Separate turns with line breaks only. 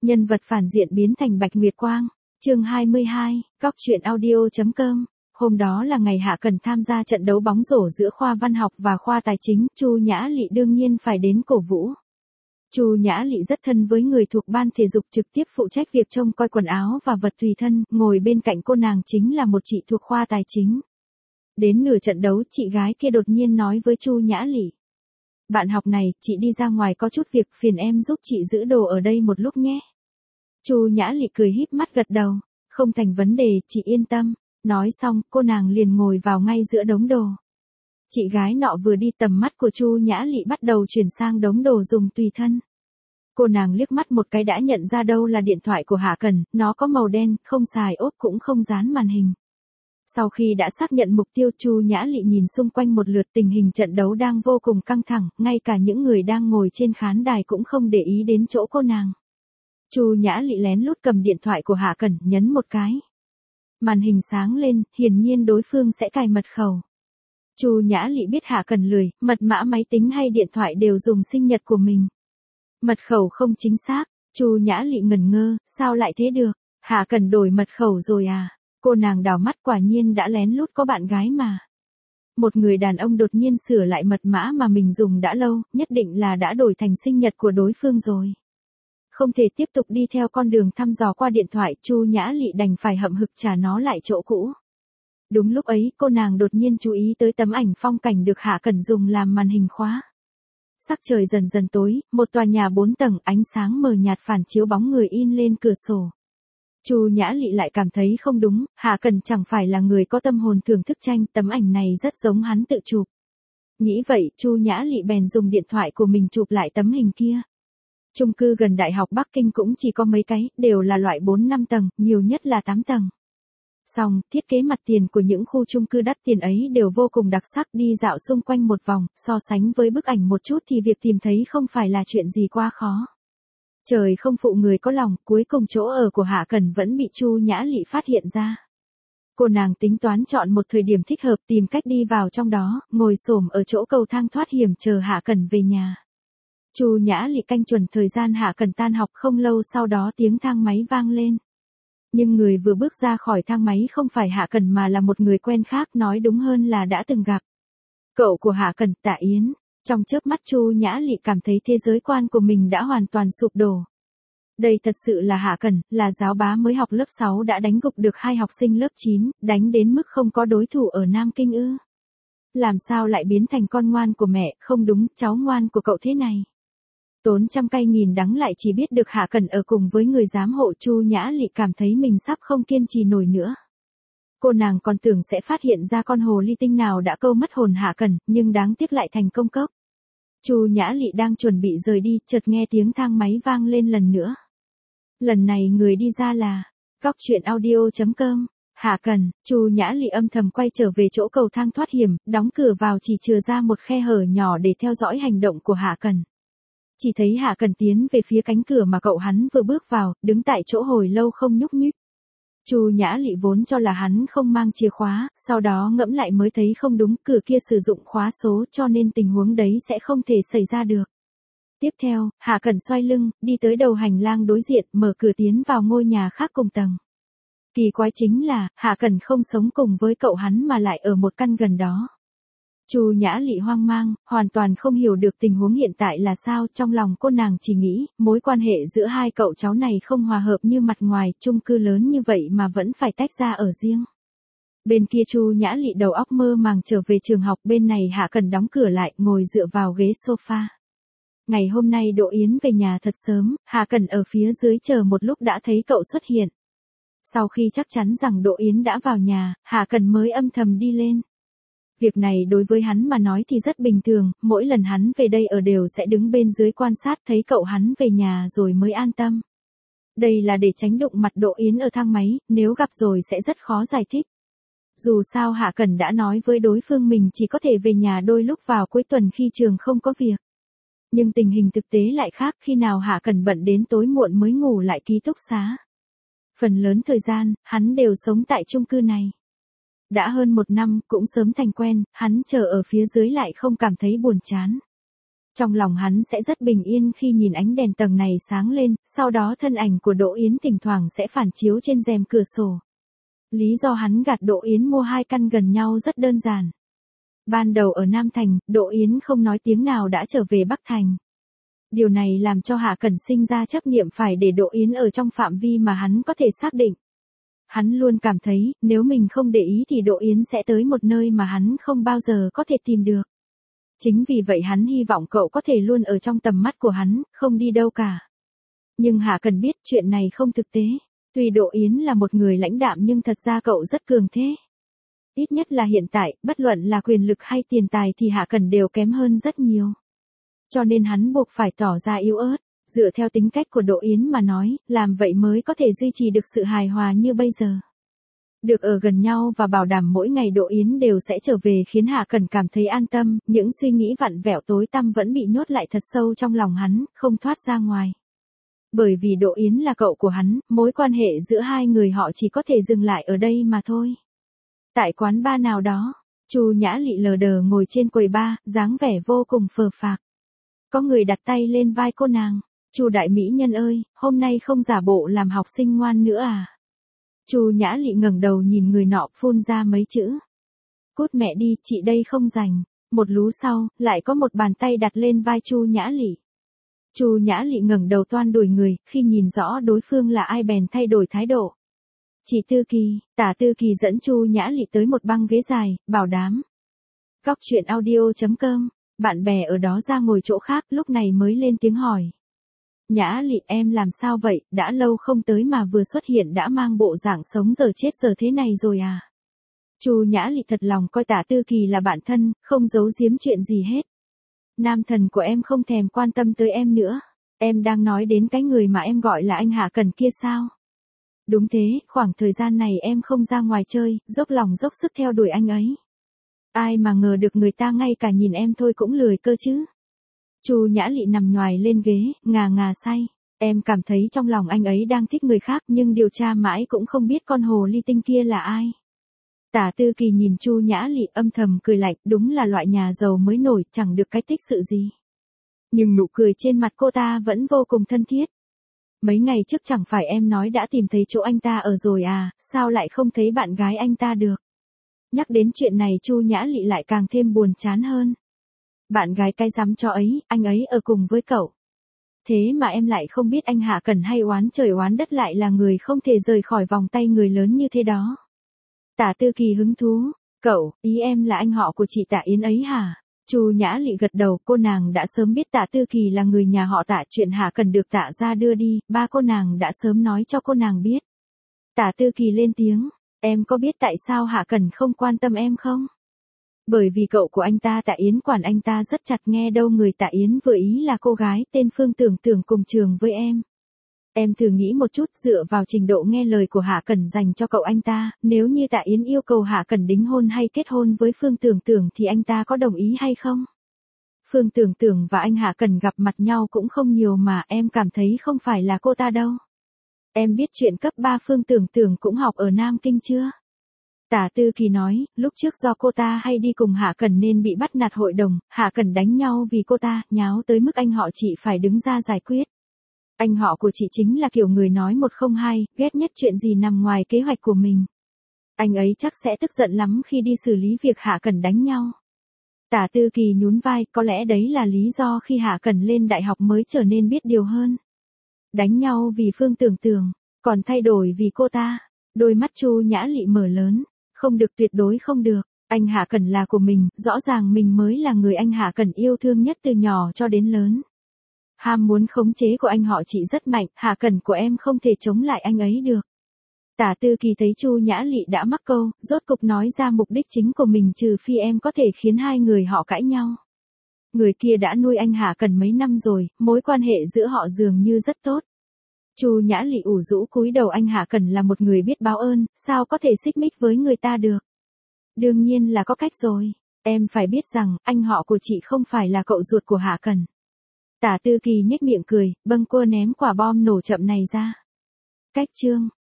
Nhân vật phản diện biến thành Bạch Nguyệt Quang. Chương 22, Cóc truyện audio.com. Hôm đó là ngày Hạ Cần tham gia trận đấu bóng rổ giữa khoa văn học và khoa tài chính, Chu Nhã Lị đương nhiên phải đến cổ vũ. Chu Nhã Lị rất thân với người thuộc ban thể dục, trực tiếp phụ trách việc trông coi quần áo và vật tùy thân, ngồi bên cạnh cô nàng chính là một chị thuộc khoa tài chính. Đến nửa trận đấu, chị gái kia đột nhiên nói với Chu Nhã Lị: "Bạn học này, chị đi ra ngoài có chút việc, phiền em giúp chị giữ đồ ở đây một lúc nhé." Chu Nhã Lị cười híp mắt gật đầu: "Không thành vấn đề, chị yên tâm." Nói xong, cô nàng liền ngồi vào ngay giữa đống đồ. Chị gái nọ vừa đi, tầm mắt của Chu Nhã Lị bắt đầu chuyển sang đống đồ dùng tùy thân. Cô nàng liếc mắt một cái đã nhận ra đâu là điện thoại của Hạ Cần, nó có màu đen, không xài ốp cũng không dán màn hình. Sau khi đã xác nhận mục tiêu, Chu Nhã Lị nhìn xung quanh một lượt, tình hình trận đấu đang vô cùng căng thẳng, ngay cả những người đang ngồi trên khán đài cũng không để ý đến chỗ cô nàng. Chu Nhã Lị lén lút cầm điện thoại của Hạ Cần, nhấn một cái. Màn hình sáng lên, hiển nhiên đối phương sẽ cài mật khẩu. Chu Nhã Lị biết Hạ Cần lười, mật mã máy tính hay điện thoại đều dùng sinh nhật của mình. Mật khẩu không chính xác, Chu Nhã Lị ngẩn ngơ, sao lại thế được? Hạ Cần đổi mật khẩu rồi à? Cô nàng đảo mắt, quả nhiên đã lén lút có bạn gái mà. Một người đàn ông đột nhiên sửa lại mật mã mà mình dùng đã lâu, nhất định là đã đổi thành sinh nhật của đối phương rồi. Không thể tiếp tục đi theo con đường thăm dò qua điện thoại, Chu Nhã Lị đành phải hậm hực trả nó lại chỗ cũ. Đúng lúc ấy, cô nàng đột nhiên chú ý tới tấm ảnh phong cảnh được Hạ Cần dùng làm màn hình khóa. Sắc trời dần dần tối, một tòa nhà 4 tầng, ánh sáng mờ nhạt phản chiếu bóng người in lên cửa sổ. Chu Nhã Lị lại cảm thấy không đúng, Hạ Cần chẳng phải là người có tâm hồn thưởng thức tranh, tấm ảnh này rất giống hắn tự chụp. Nghĩ vậy, Chu Nhã Lị bèn dùng điện thoại của mình chụp lại tấm hình kia. Chung cư gần Đại học Bắc Kinh cũng chỉ có mấy cái, đều là loại 4-5 tầng, nhiều nhất là 8 tầng. Song, thiết kế mặt tiền của những khu chung cư đắt tiền ấy đều vô cùng đặc sắc, đi dạo xung quanh một vòng, so sánh với bức ảnh một chút thì việc tìm thấy không phải là chuyện gì quá khó. Trời không phụ người có lòng, cuối cùng chỗ ở của Hạ Cần vẫn bị Chu Nhã Lị phát hiện ra. Cô nàng tính toán chọn một thời điểm thích hợp, tìm cách đi vào trong đó, ngồi xổm ở chỗ cầu thang thoát hiểm chờ Hạ Cần về nhà. Chu Nhã Lị canh chuẩn thời gian Hạ Cần tan học, không lâu sau đó tiếng thang máy vang lên. Nhưng người vừa bước ra khỏi thang máy không phải Hạ Cần mà là một người quen khác, nói đúng hơn là đã từng gặp. Cậu của Hạ Cần, Tạ Yến. Trong chớp mắt Chu Nhã Lị cảm thấy thế giới quan của mình đã hoàn toàn sụp đổ. Đây thật sự là Hạ Cần, là giáo bá mới học lớp 6 đã đánh gục được 2 học sinh lớp 9, đánh đến mức không có đối thủ ở Nam Kinh ư? Làm sao lại biến thành con ngoan của mẹ, không đúng, cháu ngoan của cậu thế này? Tốn trăm cay nghìn đắng lại chỉ biết được Hạ Cần ở cùng với người giám hộ, Chu Nhã Lị cảm thấy mình sắp không kiên trì nổi nữa. Cô nàng còn tưởng sẽ phát hiện ra con hồ ly tinh nào đã câu mất hồn Hạ Cần, nhưng đáng tiếc lại thành công cốc. Chu Nhã Lị đang chuẩn bị rời đi, chợt nghe tiếng thang máy vang lên lần nữa. Lần này người đi ra là Cóc truyện audio.com. Hạ Cần. Chu Nhã Lị âm thầm quay trở về chỗ cầu thang thoát hiểm, đóng cửa vào, chỉ chừa ra một khe hở nhỏ để theo dõi hành động của Hạ Cần. Chỉ thấy Hạ Cần tiến về phía cánh cửa mà cậu hắn vừa bước vào, đứng tại chỗ hồi lâu không nhúc nhích. Chu Nhã Lị vốn cho là hắn không mang chìa khóa, sau đó ngẫm lại mới thấy không đúng, cửa kia sử dụng khóa số cho nên tình huống đấy sẽ không thể xảy ra được. Tiếp theo, Hạ Cần xoay lưng, đi tới đầu hành lang đối diện, mở cửa tiến vào ngôi nhà khác cùng tầng. Kỳ quái chính là, Hạ Cần không sống cùng với cậu hắn mà lại ở một căn gần đó. Chu Nhã Lị hoang mang, hoàn toàn không hiểu được tình huống hiện tại là sao, trong lòng cô nàng chỉ nghĩ, mối quan hệ giữa hai cậu cháu này không hòa hợp như mặt ngoài, chung cư lớn như vậy mà vẫn phải tách ra ở riêng. Bên kia Chu Nhã Lị đầu óc mơ màng trở về trường học, bên này Hạ Cần đóng cửa lại, ngồi dựa vào ghế sofa. Ngày hôm nay Đỗ Yến về nhà thật sớm, Hạ Cần ở phía dưới chờ một lúc đã thấy cậu xuất hiện. Sau khi chắc chắn rằng Đỗ Yến đã vào nhà, Hạ Cần mới âm thầm đi lên. Việc này đối với hắn mà nói thì rất bình thường, mỗi lần hắn về đây ở đều sẽ đứng bên dưới quan sát, thấy cậu hắn về nhà rồi mới an tâm. Đây là để tránh đụng mặt Đỗ Yến ở thang máy, nếu gặp rồi sẽ rất khó giải thích. Dù sao Hạ Cần đã nói với đối phương mình chỉ có thể về nhà đôi lúc vào cuối tuần khi trường không có việc. Nhưng tình hình thực tế lại khác, khi nào Hạ Cần bận đến tối muộn mới ngủ lại ký túc xá. Phần lớn thời gian, hắn đều sống tại chung cư này. Đã hơn 1 năm, cũng sớm thành quen, hắn chờ ở phía dưới lại không cảm thấy buồn chán. Trong lòng hắn sẽ rất bình yên khi nhìn ánh đèn tầng này sáng lên, sau đó thân ảnh của Đỗ Yến thỉnh thoảng sẽ phản chiếu trên rèm cửa sổ. Lý do hắn gạt Đỗ Yến mua 2 căn gần nhau rất đơn giản. Ban đầu ở Nam Thành, Đỗ Yến không nói tiếng nào đã trở về Bắc Thành. Điều này làm cho Hạ Cẩn sinh ra chấp niệm phải để Đỗ Yến ở trong phạm vi mà hắn có thể xác định. Hắn luôn cảm thấy, nếu mình không để ý thì Đỗ Yến sẽ tới một nơi mà hắn không bao giờ có thể tìm được. Chính vì vậy hắn hy vọng cậu có thể luôn ở trong tầm mắt của hắn, không đi đâu cả. Nhưng Hạ Cẩn biết chuyện này không thực tế. Tuy Đỗ Yến là một người lãnh đạm nhưng thật ra cậu rất cường thế. Ít nhất là hiện tại, bất luận là quyền lực hay tiền tài thì Hạ Cẩn đều kém hơn rất nhiều. Cho nên hắn buộc phải tỏ ra yếu ớt, dựa theo tính cách của Đỗ Yến mà nói, làm vậy mới có thể duy trì được sự hài hòa như bây giờ. Được ở gần nhau và bảo đảm mỗi ngày Đỗ Yến đều sẽ trở về khiến Hạ Cẩn cảm thấy an tâm, những suy nghĩ vặn vẹo tối tăm vẫn bị nhốt lại thật sâu trong lòng hắn, không thoát ra ngoài. Bởi vì Đỗ Yến là cậu của hắn, mối quan hệ giữa hai người họ chỉ có thể dừng lại ở đây mà thôi. Tại quán bar nào đó, Chu Nhã Lị lờ đờ ngồi trên quầy bar, dáng vẻ vô cùng phờ phạc. Có người đặt tay lên vai cô nàng. Chu đại mỹ nhân ơi, hôm nay không giả bộ làm học sinh ngoan nữa à? Chu Nhã Lị ngẩng đầu nhìn người nọ phun ra mấy chữ. Cút mẹ đi, chị đây không rảnh. Một lú sau, lại có một bàn tay đặt lên vai Chu Nhã Lị. Chu Nhã Lị ngẩng đầu toan đuổi người, khi nhìn rõ đối phương là ai bèn thay đổi thái độ. Chị Tư Kỳ, Tả Tư Kỳ dẫn Chu Nhã Lị tới một băng ghế dài, bảo đảm. Góc truyện audio.com, bạn bè ở đó ra ngồi chỗ khác lúc này mới lên tiếng hỏi. Nhã Lị em làm sao vậy, đã lâu không tới mà vừa xuất hiện đã mang bộ dạng sống giờ chết giờ thế này rồi à? Chu Nhã Lị thật lòng coi Tả Tư Kỳ là bạn thân, không giấu giếm chuyện gì hết. Nam thần của em không thèm quan tâm tới em nữa. Em đang nói đến cái người mà em gọi là anh Hạ Cẩn kia sao? Đúng thế, khoảng thời gian này em không ra ngoài chơi, dốc lòng dốc sức theo đuổi anh ấy. Ai mà ngờ được người ta ngay cả nhìn em thôi cũng lười cơ chứ. Chu Nhã Lị nằm nhoài lên ghế, ngà ngà say. Em cảm thấy trong lòng anh ấy đang thích người khác nhưng điều tra mãi cũng không biết con hồ ly tinh kia là ai. Tả Tư Kỳ nhìn Chu Nhã Lị âm thầm cười lạnh, đúng là loại nhà giàu mới nổi, chẳng được cái tích sự gì. Nhưng nụ cười trên mặt cô ta vẫn vô cùng thân thiết. Mấy ngày trước chẳng phải em nói đã tìm thấy chỗ anh ta ở rồi à, sao lại không thấy bạn gái anh ta được? Nhắc đến chuyện này Chu Nhã Lị lại càng thêm buồn chán hơn. Bạn gái cái dám cho ấy, anh ấy ở cùng với cậu. Thế mà em lại không biết anh Hạ Cẩn hay oán trời oán đất lại là người không thể rời khỏi vòng tay người lớn như thế đó. Tả Tư Kỳ hứng thú, cậu, ý em là anh họ của chị Tạ Yến ấy hả? Chu Nhã Lị gật đầu, cô nàng đã sớm biết Tả Tư Kỳ là người nhà họ Tạ, chuyện Hạ Cẩn được Tạ ra đưa đi, ba cô nàng đã sớm nói cho cô nàng biết. Tả Tư Kỳ lên tiếng, em có biết tại sao Hạ Cẩn không quan tâm em không? Bởi vì cậu của anh ta Tạ Yến quản anh ta rất chặt, nghe đâu người Tạ Yến vừa ý là cô gái tên Phương Tưởng Tưởng cùng trường với em. Em thử nghĩ một chút, dựa vào trình độ nghe lời của Hạ Cẩn dành cho cậu anh ta, nếu như Tạ Yến yêu cầu Hạ Cẩn đính hôn hay kết hôn với Phương Tưởng Tưởng thì anh ta có đồng ý hay không? Phương Tưởng Tưởng và anh Hạ Cẩn gặp mặt nhau cũng không nhiều mà, em cảm thấy không phải là cô ta đâu. Em biết chuyện cấp 3 Phương Tưởng Tưởng cũng học ở Nam Kinh chưa? Tả Tư Kỳ nói, lúc trước do cô ta hay đi cùng Hạ Cẩn nên bị bắt nạt hội đồng, Hạ Cẩn đánh nhau vì cô ta, nháo tới mức anh họ chị phải đứng ra giải quyết. Anh họ của chị chính là kiểu người nói một không hai, ghét nhất chuyện gì nằm ngoài kế hoạch của mình. Anh ấy chắc sẽ tức giận lắm khi đi xử lý việc Hạ Cẩn đánh nhau. Tả Tư Kỳ nhún vai, có lẽ đấy là lý do khi Hạ Cẩn lên đại học mới trở nên biết điều hơn. Đánh nhau vì Phương Tưởng Tưởng, còn thay đổi vì cô ta. Đôi mắt Chu Nhã Lị mở lớn, không được, tuyệt đối không được. Anh Hạ Cẩn là của mình, rõ ràng mình mới là người anh Hạ Cẩn yêu thương nhất từ nhỏ cho đến lớn. Ham muốn khống chế của anh họ chị rất mạnh, Hạ Cẩn của em không thể chống lại anh ấy được. Tả Tư Kỳ thấy Chu Nhã Lị đã mắc câu, rốt cục nói ra mục đích chính của mình, trừ phi em có thể khiến hai người họ cãi nhau. Người kia đã nuôi anh Hạ Cẩn mấy năm rồi, mối quan hệ giữa họ dường như rất tốt. Chu Nhã Lị ủ rũ cúi đầu, anh Hạ Cẩn là một người biết báo ơn, sao có thể xích mích với người ta được. Đương nhiên là có cách rồi, em phải biết rằng, anh họ của chị không phải là cậu ruột của Hạ Cẩn. Tả Tư Kỳ nhếch miệng cười, bâng quơ ném quả bom nổ chậm này ra. Cách chương